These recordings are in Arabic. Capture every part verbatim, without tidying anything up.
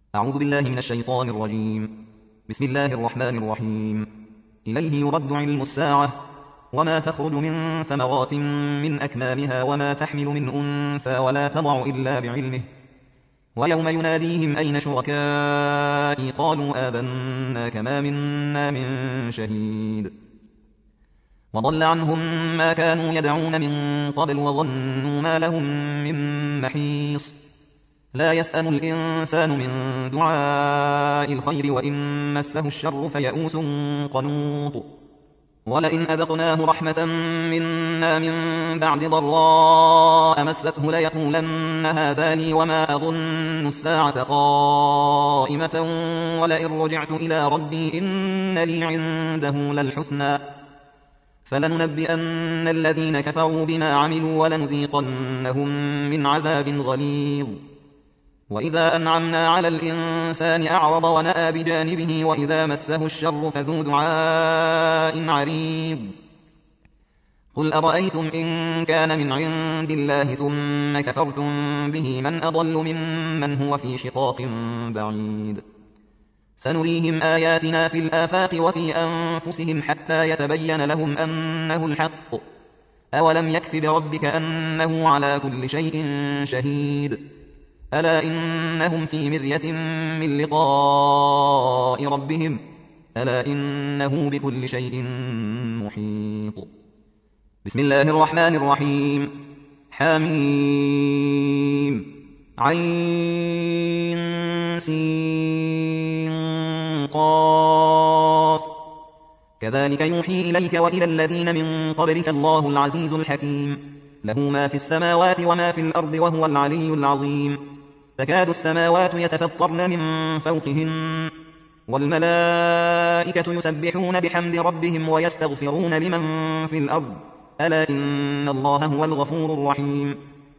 أعوذ بالله من الشيطان الرجيم. بسم الله الرحمن الرحيم. إليه يرد علم الساعة وما تخرج من ثمرات من أكمامها وما تحمل من أنثى ولا تضع إلا بعلمه ويوم يناديهم أين شركائي قالوا آذنا كما منا من شهيد وضل عنهم ما كانوا يدعون من قبل وظنوا ما لهم من محيص لا يسأم الإنسان من دعاء الخير وإن مسه الشر فيئوس قنوط ولئن أذقناه رحمة منا من بعد ضراء مسته ليقولن هذا لي وما أظن الساعة قائمة ولئن رجعت إلى ربي إن لي عنده للحسنى فلننبئن الذين كفروا بما عملوا ولنذيقنهم من عذاب غليظ وإذا أنعمنا على الإنسان أعرض ونأى بجانبه وإذا مسه الشر فذو دعاء عريض قل أرأيتم إن كان من عند الله ثم كفرتم به من أضل ممن هو في شقاق بعيد سنريهم آياتنا في الآفاق وفي أنفسهم حتى يتبين لهم أنه الحق أولم يكف بربك أنه على كل شيء شهيد ألا إنهم في مرية من لقاء ربهم ألا إنه بكل شيء محيط بسم الله الرحمن الرحيم حميم عين سين قاف كذلك يوحي إليك وإلى الذين من قبلك الله العزيز الحكيم له ما في السماوات وما في الأرض وهو العلي العظيم تكاد السماوات يتفطرن من فوقهن والملائكة يسبحون بحمد ربهم ويستغفرون لمن في الأرض ألا إن الله هو الغفور الرحيم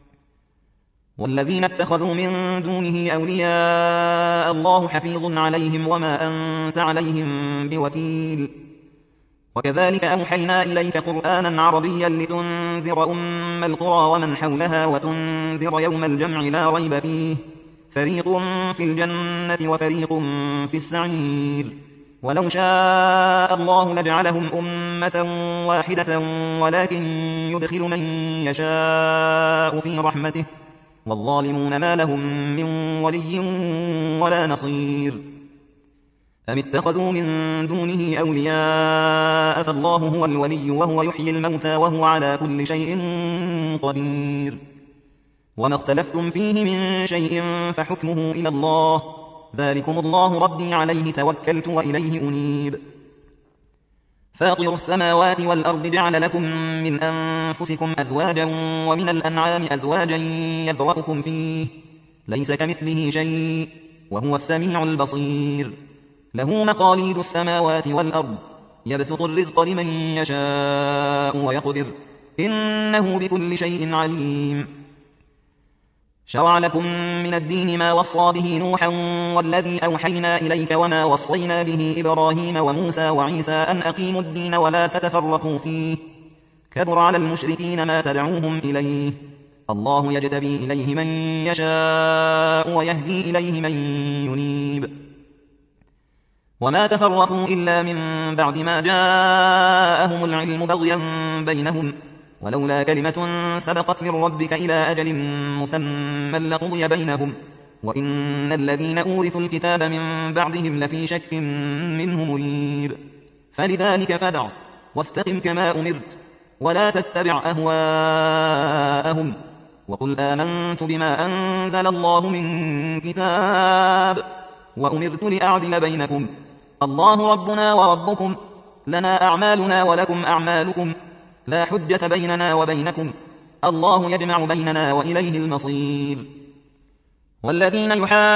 والذين اتخذوا من دونه أولياء الله حفيظ عليهم وما أنت عليهم بوكيل وكذلك أوحينا إليك قرآنا عربيا لتنذر أم القرى ومن حولها وتنذر يوم الجمع لا ريب فيه فريق في الجنة وفريق في السعير ولو شاء الله لجعلهم أمة واحدة ولكن يدخل من يشاء في رحمته والظالمون ما لهم من ولي ولا نصير أم اتخذوا من دونه أولياء فالله هو الولي وهو يحيي الموتى وهو على كل شيء قدير وما اختلفتم فيه من شيء فحكمه إلى الله ذلكم الله ربي عليه توكلت وإليه أنيب فاطر السماوات والأرض جعل لكم من أنفسكم أزواجا ومن الأنعام أزواجا يذرأكم فيه ليس كمثله شيء وهو السميع البصير له مقاليد السماوات والأرض يبسط الرزق لمن يشاء ويقدر إنه بكل شيء عليم شرع لكم من الدين ما وصى به نوحا والذي أوحينا إليك وما وصينا به إبراهيم وموسى وعيسى أن أقيموا الدين ولا تتفرقوا فيه كبر على المشركين ما تدعوهم إليه الله يجتبي إليه من يشاء ويهدي إليه من ينيب وما تفرقوا إلا من بعد ما جاءهم العلم بغيا بينهم ولولا كلمة سبقت من ربك إلى أجل مسمى لقضي بينهم وإن الذين أورثوا الكتاب من بعدهم لفي شك منه مريب فلذلك فدع واستقم كما أمرت ولا تتبع أهواءهم وقل آمنت بما أنزل الله من كتاب وأمرت لأعدل بينكم الله ربنا وربكم لنا أعمالنا ولكم أعمالكم لا حجة بيننا وبينكم الله يجمع بيننا وإليه المصير والذين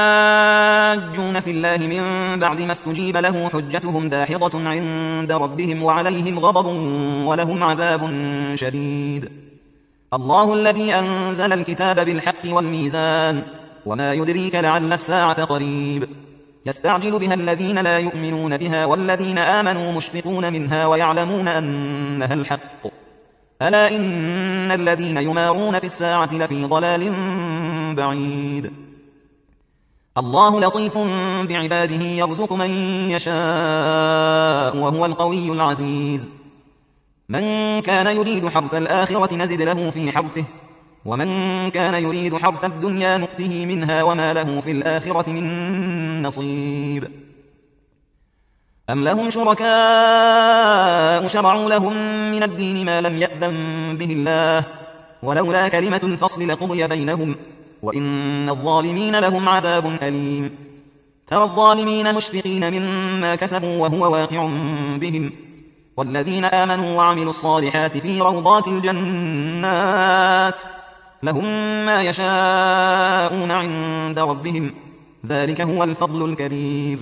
يحاجون في الله من بعد ما استجيب له حجتهم داحضة عند ربهم وعليهم غضب ولهم عذاب شديد الله الذي أنزل الكتاب بالحق والميزان وما يدريك لعل الساعة قريب يستعجل بها الذين لا يؤمنون بها والذين آمنوا مشفقون منها ويعلمون أنها الحق ألا إن الذين يمارون في الساعة لفي ضلال بعيد الله لطيف بعباده يرزق من يشاء وهو القوي العزيز من كان يريد حرث الآخرة نزد له في حرثه ومن كان يريد حرث الدنيا نؤته منها وما له في الآخرة من نصيب أم لهم شركاء شرعوا لهم من الدين ما لم يأذن به الله ولولا كلمة الفصل لقضي بينهم وإن الظالمين لهم عذاب أليم ترى الظالمين مشفقين مما كسبوا وهو واقع بهم والذين آمنوا وعملوا الصالحات في روضات الجنات لهم ما يشاءون عند ربهم ذلك هو الفضل الكبير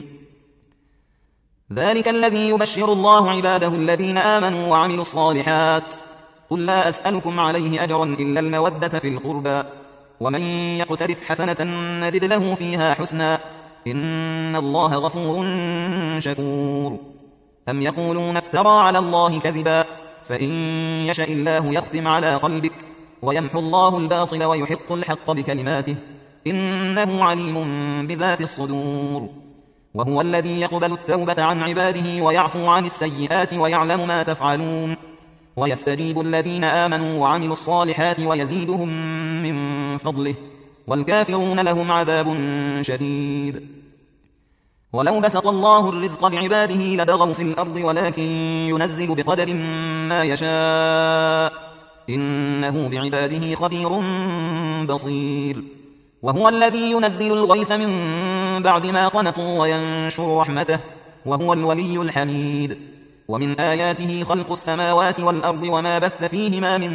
ذلك الذي يبشر الله عباده الذين آمنوا وعملوا الصالحات قل لا أسألكم عليه أجرا إلا المودة في القربى ومن يقترف حسنة نزد له فيها حسنا إن الله غفور شكور أم يقولون افترى على الله كذبا فإن يشاء الله يختم على قلبك ويمحو الله الباطل ويحق الحق بكلماته إنه عليم بذات الصدور وهو الذي يقبل التوبة عن عباده ويعفو عن السيئات ويعلم ما تفعلون ويستجيب الذين آمنوا وعملوا الصالحات ويزيدهم من فضله والكافرون لهم عذاب شديد ولو بسط الله الرزق لعباده لبغوا في الأرض ولكن ينزل بقدر ما يشاء إنه بعباده خبير بصير وهو الذي ينزل الغيث من بعد ما قنطوا وينشر رحمته وهو الولي الحميد ومن آياته خلق السماوات والأرض وما بث فيهما من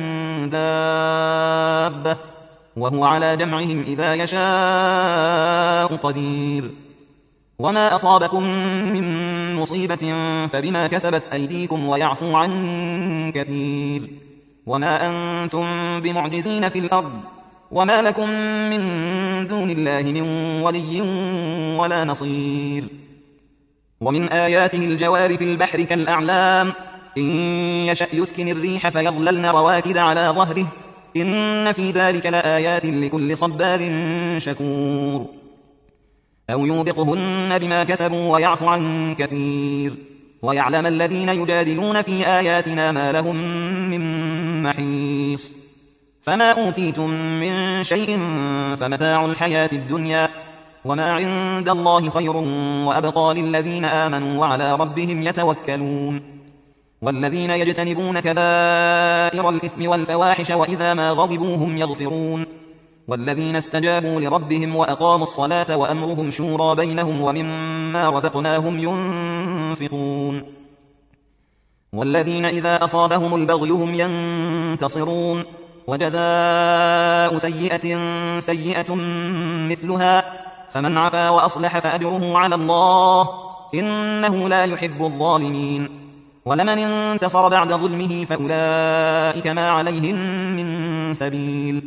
دابة وهو على جمعهم إذا يشاء قدير وما أصابكم من مصيبة فبما كسبت أيديكم ويعفو عن كثير وما أنتم بمعجزين في الأرض وما لكم من دون الله من ولي ولا نصير ومن آياته الجوار في البحر كالأعلام إن يشأ يسكن الريح فيظللن رواكد على ظهره إن في ذلك لآيات لكل صبار شكور أو يوبقهن بما كسبوا ويعفو عن كثير ويعلم الذين يجادلون في آياتنا ما لهم من محيص فما أوتيتم من شيء فمتاع الحياة الدنيا وما عند الله خير وأبقى للذين آمنوا وعلى ربهم يتوكلون والذين يجتنبون كبائر الإثم والفواحش وإذا ما غضبوا هم يغفرون والذين استجابوا لربهم وأقاموا الصلاة وأمرهم شورى بينهم ومما رزقناهم ينفقون والذين إذا أصابهم البغي هم ينتصرون وجزاء سيئة سيئة مثلها فمن عفا وأصلح فأجره على الله إنه لا يحب الظالمين ولمن انتصر بعد ظلمه فأولئك ما عليهم من سبيل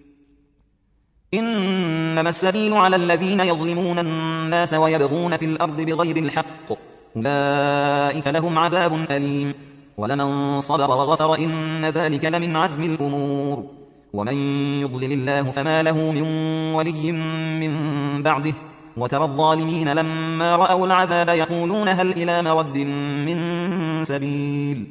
إنما السبيل على الذين يظلمون الناس ويبغون في الأرض بغير الحق أولئك لهم عذاب أليم ولمن صبر وغفر إن ذلك لمن عزم الأمور ومن يضلل الله فما له من ولي من بعده وترى الظالمين لما رأوا العذاب يقولون هل إلى مرد من سبيل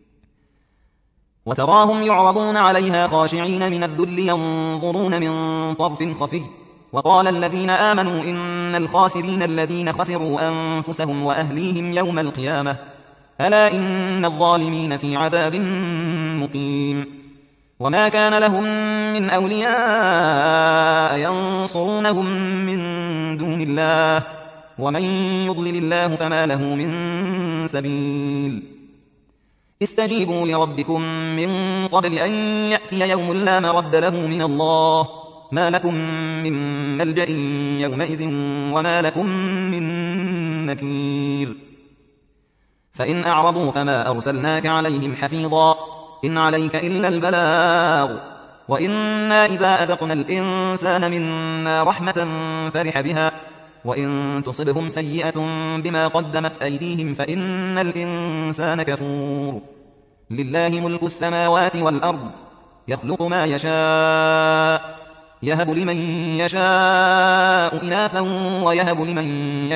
وتراهم يعرضون عليها خاشعين من الذل ينظرون من طرف خفي وقال الذين آمنوا إن الخاسرين الذين خسروا أنفسهم وأهليهم يوم القيامة ألا إن الظالمين في عذاب مقيم وما كان لهم من أولياء ينصرونهم من دون الله ومن يضلل الله فما له من سبيل استجيبوا لربكم من قبل أن يأتي يوم لا مرد له من الله ما لكم من ملجأ يومئذ وما لكم من نكير فإن أعرضوا فما أرسلناك عليهم حفيظا إن عليك إلا البلاغ وإنا إذا أذقنا الإنسان منا رحمة فرح بها وإن تصبهم سيئة بما قدمت أيديهم فإن الإنسان كفور لله ملك السماوات والأرض يخلق ما يشاء يهب لمن يشاء إناثا ويهب لمن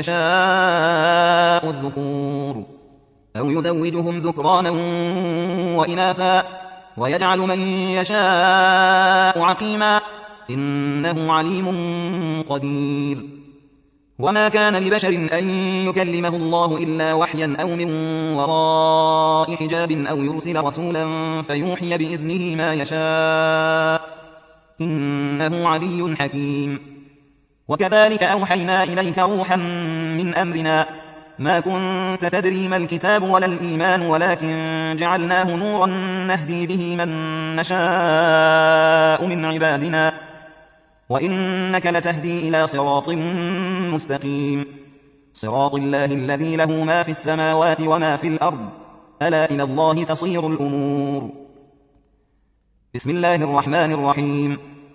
يشاء الذكور أو يزوجهم ذكرانا وإناثا ويجعل من يشاء عقيما إنه عليم قدير. وما كان لبشر أن يكلمه الله إلا وحيا أو من وراء حجاب أو يرسل رسولا فيوحي بإذنه ما يشاء إنه علي حكيم. وكذلك أوحينا إليك روحا من أمرنا ما كنت تدري ما الكتاب ولا الإيمان ولكن جعلناه نورا نهدي به من نشاء من عبادنا وإنك لتهدي إلى صراط مستقيم صراط الله الذي له ما في السماوات وما في الأرض ألا إلى الله تصير الأمور. بسم الله الرحمن الرحيم.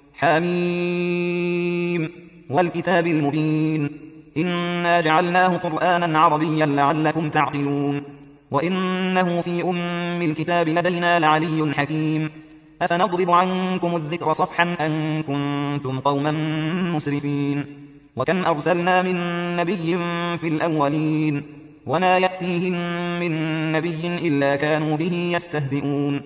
حميم والكتاب المبين إنا جعلناه قرآنا عربيا لعلكم تعقلون وإنه في أم الكتاب لدينا لعلي حكيم أفنضرب عنكم الذكر صفحا أن كنتم قوما مسرفين وكم أرسلنا من نبي في الأولين وما يأتيهم من نبي إلا كانوا به يستهزئون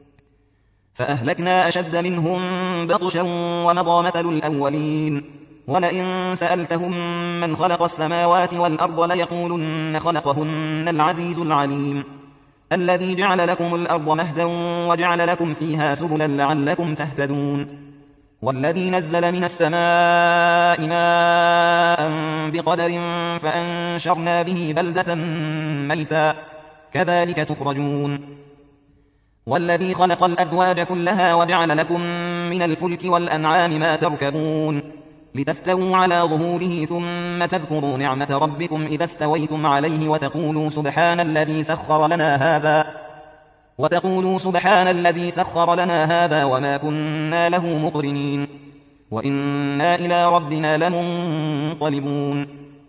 فأهلكنا أشد منهم بطشا ومضى مثل الأولين ولئن سألتهم من خلق السماوات والأرض ليقولن خلقهن العزيز العليم الذي جعل لكم الأرض مهدا وجعل لكم فيها سبلا لعلكم تهتدون والذي نزل من السماء ماء بقدر فأنشرنا به بلدة ميتا كذلك تخرجون والذي خلق الأزواج كلها وجعل لكم من الفلك والأنعام ما تركبون لتستووا على ظهوره ثم تذكروا نعمة ربكم إذا استويتم عليه وتقولوا سبحان الذي سخر لنا هذا وتقولوا سبحان الذي سخر لنا هذا وما كنا له مقرنين وإنا إلى ربنا لمنقلبون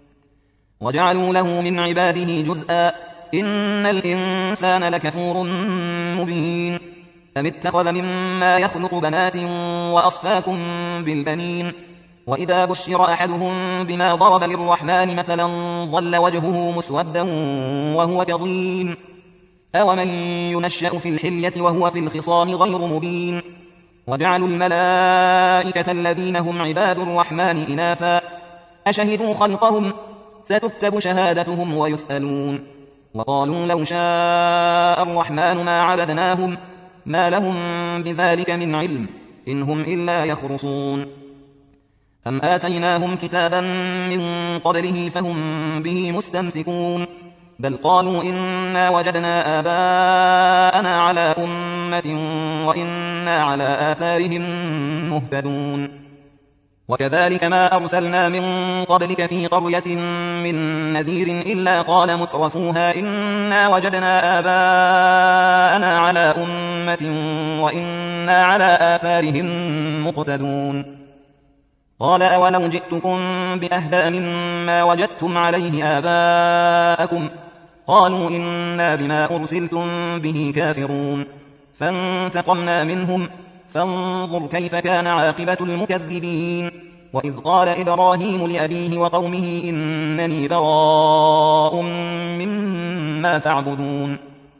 وجعلوا له من عباده جزءا إن الإنسان لكفور مبين أم اتخذ مما يخلق بنات وأصفاكم بالبنين وإذا بشر أحدهم بما ضرب للرحمن مثلا ظل وجهه مسودا وهو كظيم أومن ينشأ في الحلية وهو في الخصام غير مبين وجعلوا الملائكة الذين هم عباد الرحمن إناثا أشهدوا خلقهم ستكتب شهادتهم ويسألون وقالوا لو شاء الرحمن ما عبدناهم ما لهم بذلك من علم إن هم إلا يخرصون أم آتيناهم كتابا من قبله فهم به مستمسكون بل قالوا إنا وجدنا آباءنا على أمة وإنا على آثارهم مهتدون وكذلك ما أرسلنا من قبلك في قرية من نذير إلا قال مترفوها إنا وجدنا آباءنا على أمة وإنا على آثارهم مقتدون قال أولو جئتكم بأهدى مما وجدتم عليه آباءكم قالوا إنا بما أرسلتم به كافرون فانتقمنا منهم فانظر كيف كان عاقبة المكذبين وإذ قال إبراهيم لأبيه وقومه إنني براء مما تعبدون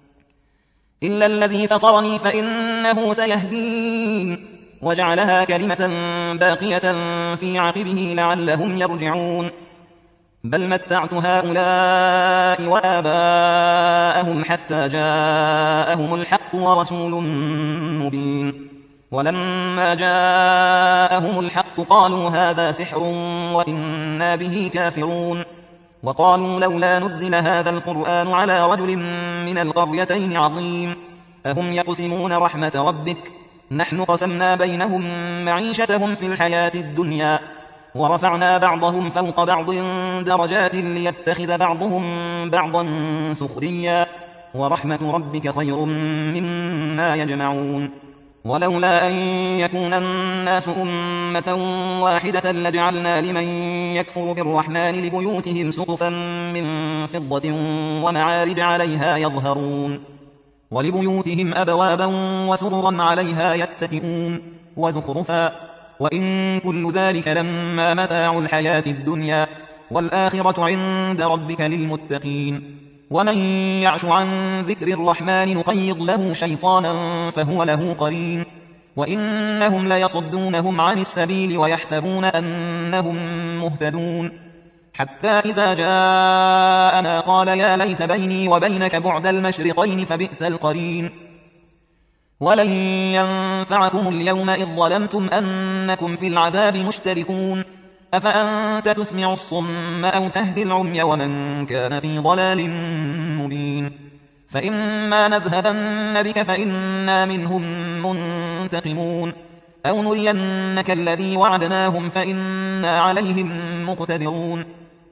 إلا الذي فطرني فإنه سيهدين وجعلها كلمة باقية في عقبه لعلهم يرجعون بل متعت هؤلاء وآباءهم حتى جاءهم الحق ورسول مبين ولما جاءهم الحق قالوا هذا سحر وإنا به كافرون وقالوا لولا نزل هذا القرآن على رجل من القريتين عظيم أهم يقسمون رحمة ربك نحن قسمنا بينهم معيشتهم في الحياة الدنيا ورفعنا بعضهم فوق بعض درجات ليتخذ بعضهم بعضا سخريا ورحمة ربك خير مما يجمعون ولولا أن يكون الناس أمة واحدة لجعلنا لمن يكفر بالرحمن لبيوتهم سقفا من فضة ومعارج عليها يظهرون ولبيوتهم أبوابا وسررا عليها يتكئون وزخرفا وإن كل ذلك لما متاع الحياة الدنيا والآخرة عند ربك للمتقين. ومن يعش عن ذكر الرحمن نقيض له شيطانا فهو له قرين وإنهم ليصدونهم عن السبيل ويحسبون أنهم مهتدون حتى إذا جاءنا قال يا ليت بيني وبينك بعد المشرقين فبئس القرين. ولن ينفعكم اليوم إذ ظلمتم أنكم في العذاب مشتركون أفأنت تسمع الصم أو تهدي العمي ومن كان في ضلال مبين. فإما نذهبن بك فإنا منهم منتقمون أو نرينك الذي وعدناهم فإنا عليهم مقتدرون.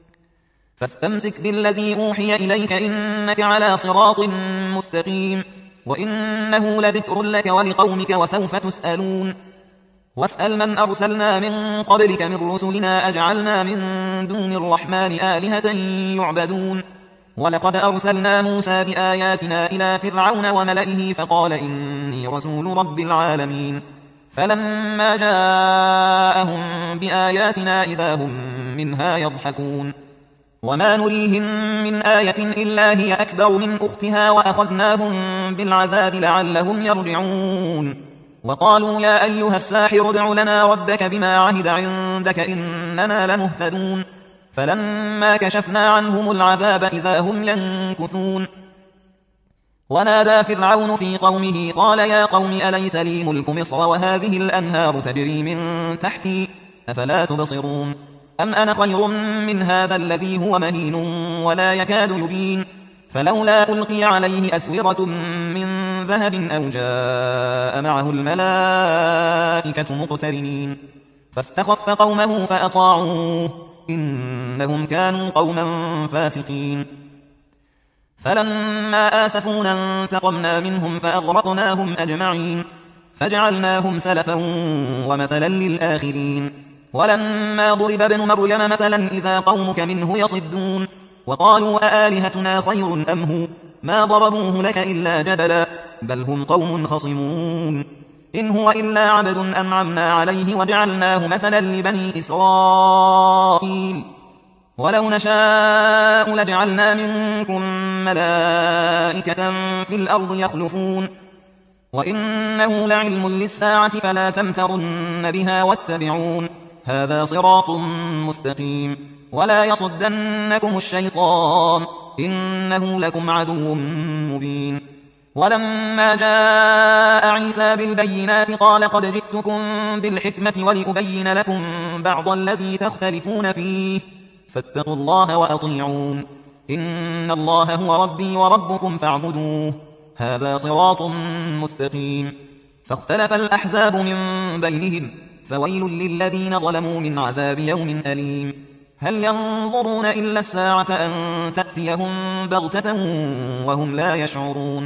فاستمسك بالذي أوحي إليك إنك على صراط مستقيم وإنه لذكر لك ولقومك وسوف تسألون. واسأل من أرسلنا من قبلك من رسلنا أجعلنا من دون الرحمن آلهة يعبدون. ولقد أرسلنا موسى بآياتنا إلى فرعون وملئه فقال إني رسول رب العالمين. فلما جاءهم بآياتنا إذا هم منها يضحكون. وما نريهم من آية إلا هي أكبر من أختها وأخذناهم بالعذاب لعلهم يرجعون. وقالوا يا أيها الساحر ادع لنا ربك بما عهد عندك إننا لمهتدون. فلما كشفنا عنهم العذاب إذا هم ينكثون. ونادى فرعون في قومه قال يا قوم أليس لي ملك مصر وهذه الأنهار تجري من تحتي أفلا تبصرون أم أنا خير من هذا الذي هو مهين ولا يكاد يبين. فلولا ألقي عليه أسورة من ذهب أو جاء معه الملائكة مقترنين. فاستخف قومه فأطاعوه إنهم كانوا قوما فاسقين. فلما آسفونا انتقمنا منهم فأغرقناهم أجمعين فجعلناهم سلفا ومثلا للآخرين. ولما ضرب ابن مريم مثلا إذا قومك منه يصدون وقالوا أآلهتنا خير أم هو ما ضربوه لك إلا جدلا بل هم قوم خصمون. إن هو إلا عبد أنعمنا عليه وجعلناه مثلا لبني إسرائيل. ولو نشاء لجعلنا منكم ملائكة في الأرض يخلفون وإنه لعلم للساعة فلا تمترن بها واتبعون هذا صراط مستقيم. ولا يصدنكم الشيطان إنه لكم عدو مبين. ولما جاء عيسى بالبينات قال قد جئتكم بالحكمة ولأبين لكم بعض الذي تختلفون فيه فاتقوا الله وأطيعون إن الله هو ربي وربكم فاعبدوه هذا صراط مستقيم. فاختلف الأحزاب من بينهم فويل للذين ظلموا من عذاب يوم أليم. هل ينظرون إلا الساعة أن تأتيهم بغتة وهم لا يشعرون.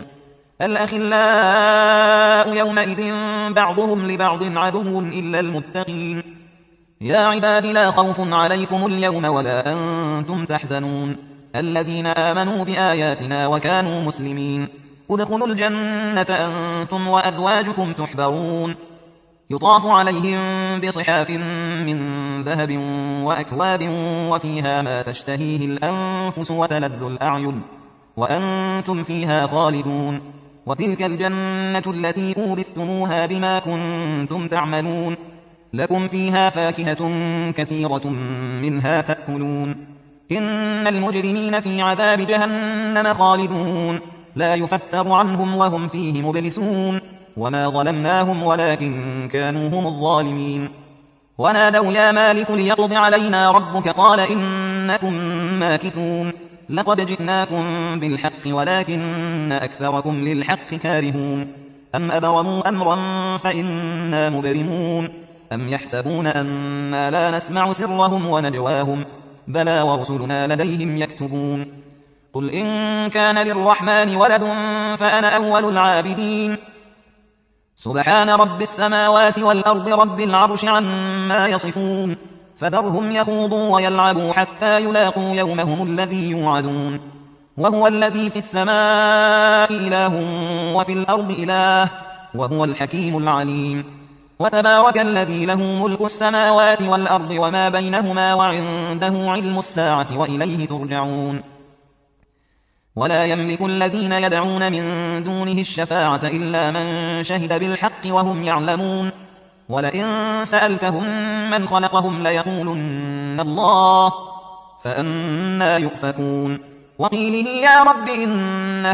الأخلاء يومئذ بعضهم لبعض عدو إلا المتقين. يا عباد لا خوف عليكم اليوم ولا أنتم تحزنون الذين آمنوا بآياتنا وكانوا مسلمين ادخلوا الجنة أنتم وأزواجكم تحبرون يطاف عليهم بصحاف من ذهب وأكواب وفيها ما تشتهيه الأنفس وتلذ الأعين وأنتم فيها خالدون وتلك الجنة التي أورثتموها بما كنتم تعملون لكم فيها فاكهة كثيرة منها تأكلون إن المجرمين في عذاب جهنم خالدون لا يفتر عنهم وهم فيه مبلسون وما ظلمناهم ولكن كانوا هم الظالمين. ونادوا يا مالك ليقض علينا ربك قال إنكم ماكثون لقد جئناكم بالحق ولكن أكثركم للحق كارهون أم أبرموا أمرا فإنا مبرمون أم يحسبون أنا لا نسمع سرهم ونجواهم بلى ورسلنا لديهم يكتبون. قل إن كان للرحمن ولد فأنا أول العابدين سبحان رب السماوات والأرض رب العرش عما يصفون فذرهم يخوضوا ويلعبوا حتى يلاقوا يومهم الذي يوعدون وهو الذي في السماء إله وفي الأرض إله وهو الحكيم العليم. وتبارك الذي له ملك السماوات والأرض وما بينهما وعنده علم الساعة وإليه ترجعون. ولا يملك الذين يدعون من دونه الشفاعة إلا من شهد بالحق وهم يعلمون. ولئن سألتهم من خلقهم ليقولن الله فأنى يؤفكون. وقيله يا رب إن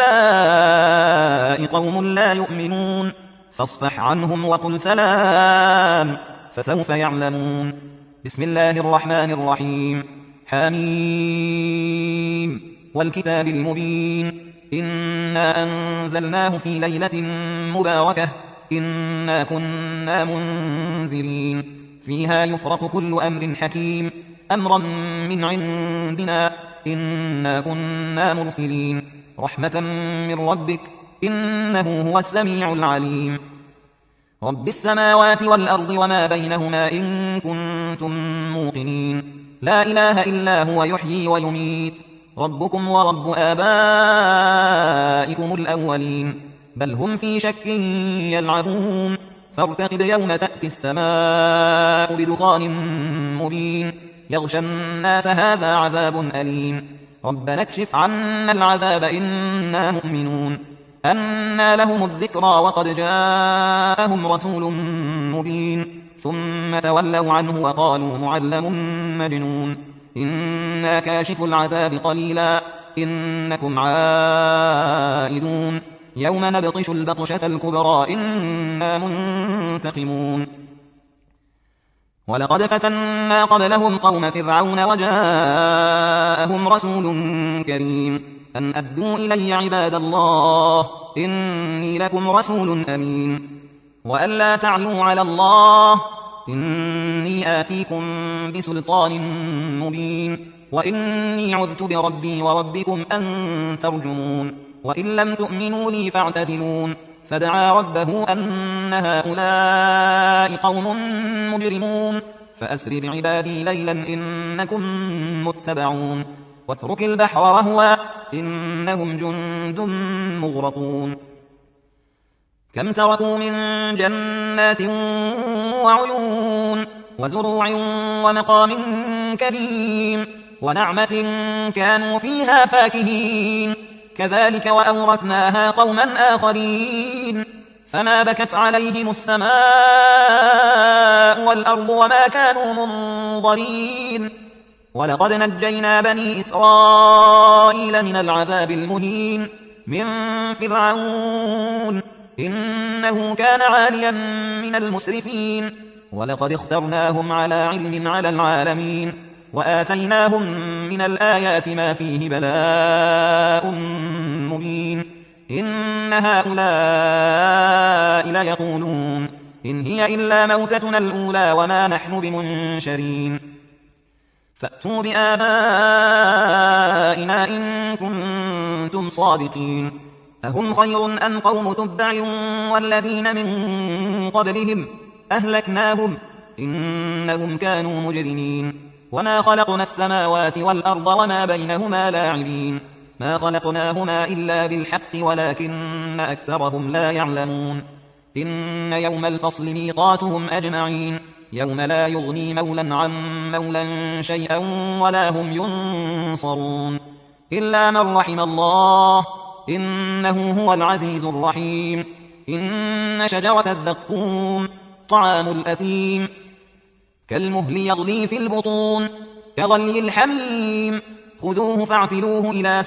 هؤلاء قوم لا يؤمنون فاصفح عنهم وقل سلام فسوف يعلمون. بسم الله الرحمن الرحيم. حميم والكتاب المبين إنا أنزلناه في ليلة مباركة إنا كنا منذرين فيها يفرق كل أمر حكيم أمرا من عندنا إنا كنا مرسلين رحمة من ربك إنه هو السميع العليم. رب السماوات والأرض وما بينهما إن كنتم موقنين لا إله إلا هو يحيي ويميت ربكم ورب آبائكم الأولين بل هم في شك يلعبون فارتقب يوم تأتي السماء بدخان مبين يغشى الناس هذا عذاب أليم ربنا اكشف عنا العذاب إنا مؤمنون أنى لهم الذكرى وقد جاءهم رسول مبين ثم تولوا عنه وقالوا معلم مجنون إنا كاشف العذاب قليلا إنكم عائدون يوم نبطش البطشة الكبرى إنا منتقمون. ولقد فتنا قبلهم قوم فرعون وجاءهم رسول كريم أن أدوا إلي عباد الله إني لكم رسول أمين وأن لا تعلوا على الله إني آتيكم بسلطان مبين وإني عذت بربي وربكم أن ترجمون وإن لم تؤمنوا لي فاعتزلون. فدعا ربه أن هؤلاء قوم مجرمون فأسر بعبادي ليلا إنكم متبعون واترك البحر رهوا إنهم جند مغرقون. كم تركوا من جنات وعيون وزروع ومقام كريم ونعمة كانوا فيها فاكهين كذلك وأورثناها قوما آخرين فما بكت عليهم السماء والأرض وما كانوا منظرين. ولقد نجينا بني إسرائيل من العذاب المهين من فرعون إنه كان عاليا من المسرفين ولقد اخترناهم على علم على العالمين وآتيناهم من الآيات ما فيه بلاء مبين. إن هؤلاء ليقولون إن هي إلا موتتنا الأولى وما نحن بمنشرين فأتوا بآبائنا إن كنتم صادقين أهم خير أم قوم تبع والذين من قبلهم أهلكناهم إنهم كانوا مجرمين. وما خلقنا السماوات والأرض وما بينهما لاعبين ما خلقناهما إلا بالحق ولكن أكثرهم لا يعلمون. إن يوم الفصل ميقاتهم أجمعين يوم لا يغني مولا عن مولا شيئا ولا هم ينصرون إلا من رحم الله إنه هو العزيز الرحيم. إن شجرة الزقوم طعام الأثيم كالمهل يغلي في البطون كغلي الحميم خذوه فاعتلوه إلى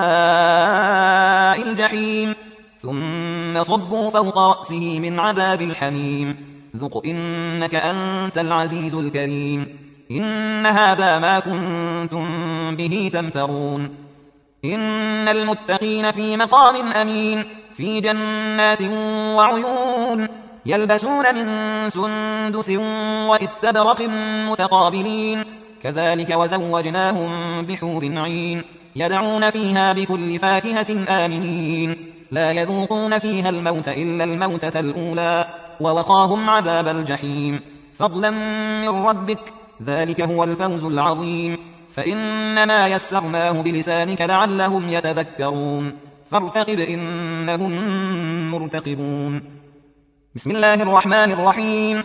سواء الجحيم ثم صبوا فوق رأسه من عذاب الحميم ذق إنك أنت العزيز الكريم. إن هذا ما كنتم به تمترون. إن المتقين في مقام أمين في جنات وعيون يلبسون من سندس واستبرق متقابلين كذلك وزوجناهم بحور عين يدعون فيها بكل فاكهة آمنين لا يذوقون فيها الموت إلا الموتة الأولى ووقاهم عذاب الجحيم فضلا من ربك ذلك هو الفوز العظيم. فإنما يسرناه بلسانك لعلهم يتذكرون فارتقب إنهم مرتقبون. بسم الله الرحمن الرحيم.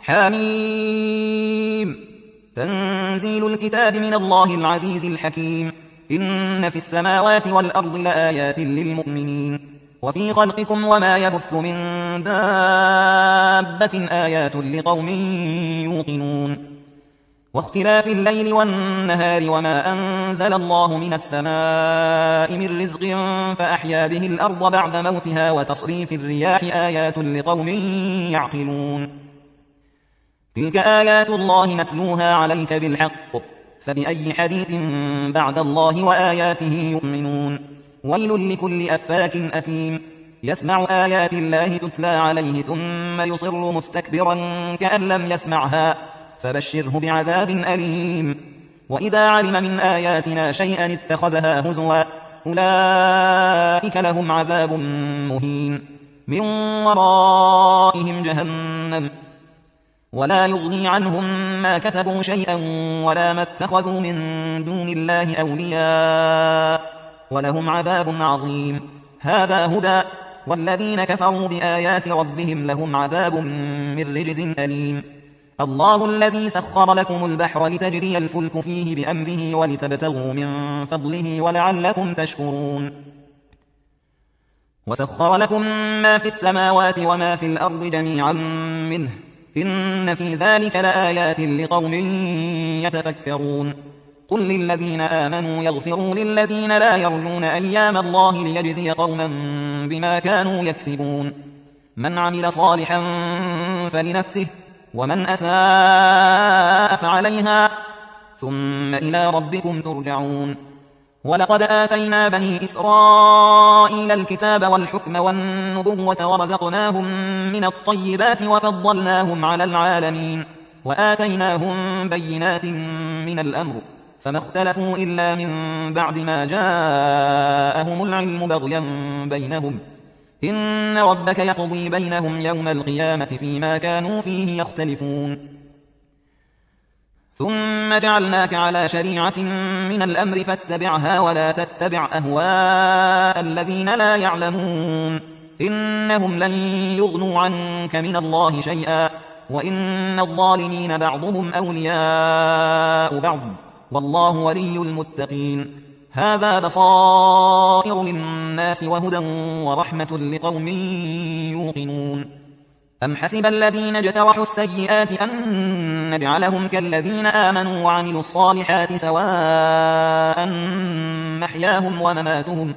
حميم. تنزيل الكتاب من الله العزيز الحكيم. إن في السماوات والأرض لآيات للمؤمنين وفي خلقكم وما يبث من دابة آيات لقوم يوقنون واختلاف الليل والنهار وما أنزل الله من السماء من رزق فأحيا به الأرض بعد موتها وتصريف الرياح آيات لقوم يعقلون تلك آيات الله نتلوها عليك بالحق فبأي حديث بعد الله وآياته يؤمنون ويل لكل أفاك أثيم يسمع آيات الله تتلى عليه ثم يصر مستكبرا كأن لم يسمعها فبشره بعذاب أليم وإذا علم من آياتنا شيئا اتخذها هزوا أولئك لهم عذاب مهين من ورائهم جهنم ولا يغني عنهم ما كسبوا شيئا ولا ما اتخذوا من دون الله أولياء ولهم عذاب عظيم هذا هدى والذين كفروا بآيات ربهم لهم عذاب من رجز أليم الله الذي سخر لكم البحر لتجري الفلك فيه بأمره ولتبتغوا من فضله ولعلكم تشكرون وسخر لكم ما في السماوات وما في الأرض جميعا منه إن في ذلك لآيات لقوم يتفكرون قل للذين آمنوا يغفروا للذين لا يرجون أيام الله ليجزي قوما بما كانوا يكسبون من عمل صالحا فلنفسه ومن أساء فعليها ثم إلى ربكم ترجعون ولقد آتينا بني إسرائيل الكتاب والحكم والنبوة ورزقناهم من الطيبات وفضلناهم على العالمين وآتيناهم بينات من الأمر فما اختلفوا إلا من بعد ما جاءهم العلم بغيا بينهم إن ربك يقضي بينهم يوم القيامة فيما كانوا فيه يختلفون ثم جعلناك على شريعة من الأمر فاتبعها ولا تتبع أهواء الذين لا يعلمون إنهم لن يغنوا عنك من الله شيئا وإن الظالمين بعضهم أولياء بعض والله ولي المتقين هذا بصائر للناس وهدى ورحمة لقوم يوقنون أم حسب الذين اجترحوا السيئات أن نجعلهم كالذين آمنوا وعملوا الصالحات سواء محياهم ومماتهم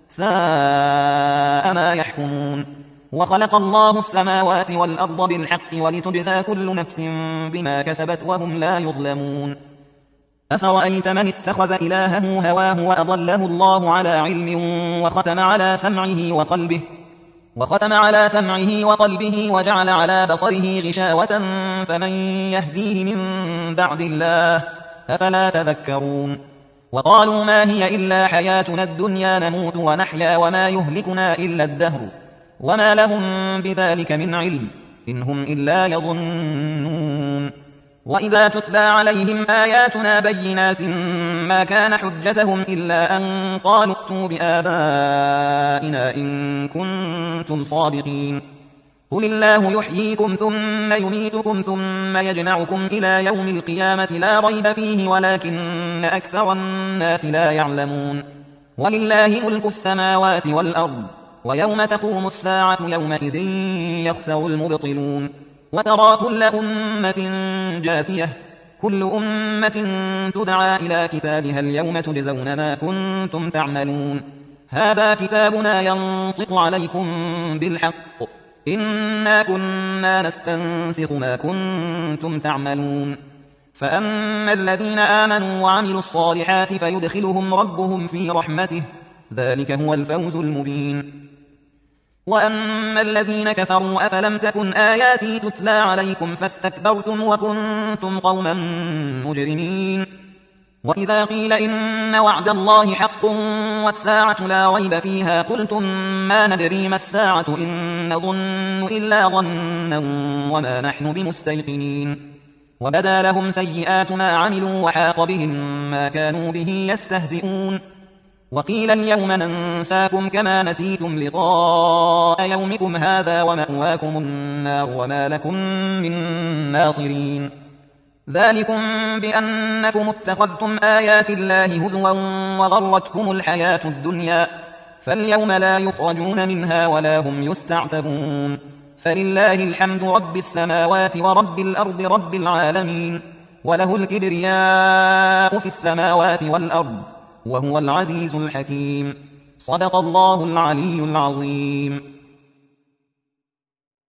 ساء ما يحكمون وخلق الله السماوات والأرض بالحق ولتجزى كل نفس بما كسبت وهم لا يظلمون أفرأيت من اتخذ إلهه هواه وأضله الله على علم وختم على سمعه وقلبه وختم على سمعه وقلبه وجعل على بصره غشاوة فمن يهديه من بعد الله أفلا تذكرون وقالوا ما هي إلا حياتنا الدنيا نموت ونحيا وما يهلكنا إلا الدهر وما لهم بذلك من علم إن هم إلا يظنون وإذا تتلى عليهم آياتنا بينات ما كان حجتهم إلا أن قالوا ائتوا بآبائنا إن كنتم صادقين قل الله يحييكم ثم يميتكم ثم يجمعكم إلى يوم القيامة لا ريب فيه ولكن أكثر الناس لا يعلمون ولله ملك السماوات والأرض ويوم تقوم الساعة يومئذ يخسر المبطلون وترى كل أمة جاثية كل أمة تدعى إلى كتابها اليوم تجزون ما كنتم تعملون هذا كتابنا ينطق عليكم بالحق إنا كنا نستنسخ ما كنتم تعملون فأما الذين آمنوا وعملوا الصالحات فيدخلهم ربهم في رحمته ذلك هو الفوز المبين وأما الذين كفروا أفلم تكن آياتي تتلى عليكم فاستكبرتم وكنتم قوما مجرمين وإذا قيل إن وعد الله حق والساعة لا ريب فيها قلتم ما ندري ما الساعة إن نظن إلا ظنا وما نحن بمستيقنين وبدا لهم سيئات ما عملوا وحاق بهم ما كانوا به يستهزئون وقيل اليوم ننساكم كما نسيتم لقاء يومكم هذا ومأواكم النار وما لكم من ناصرين ذلكم بأنكم اتخذتم آيات الله هزوا وغرتكم الحياة الدنيا فاليوم لا يخرجون منها ولا هم يستعتبون فلله الحمد رب السماوات ورب الأرض رب العالمين وله الكبرياء في السماوات والأرض وهو العزيز الحكيم صدق الله العلي العظيم.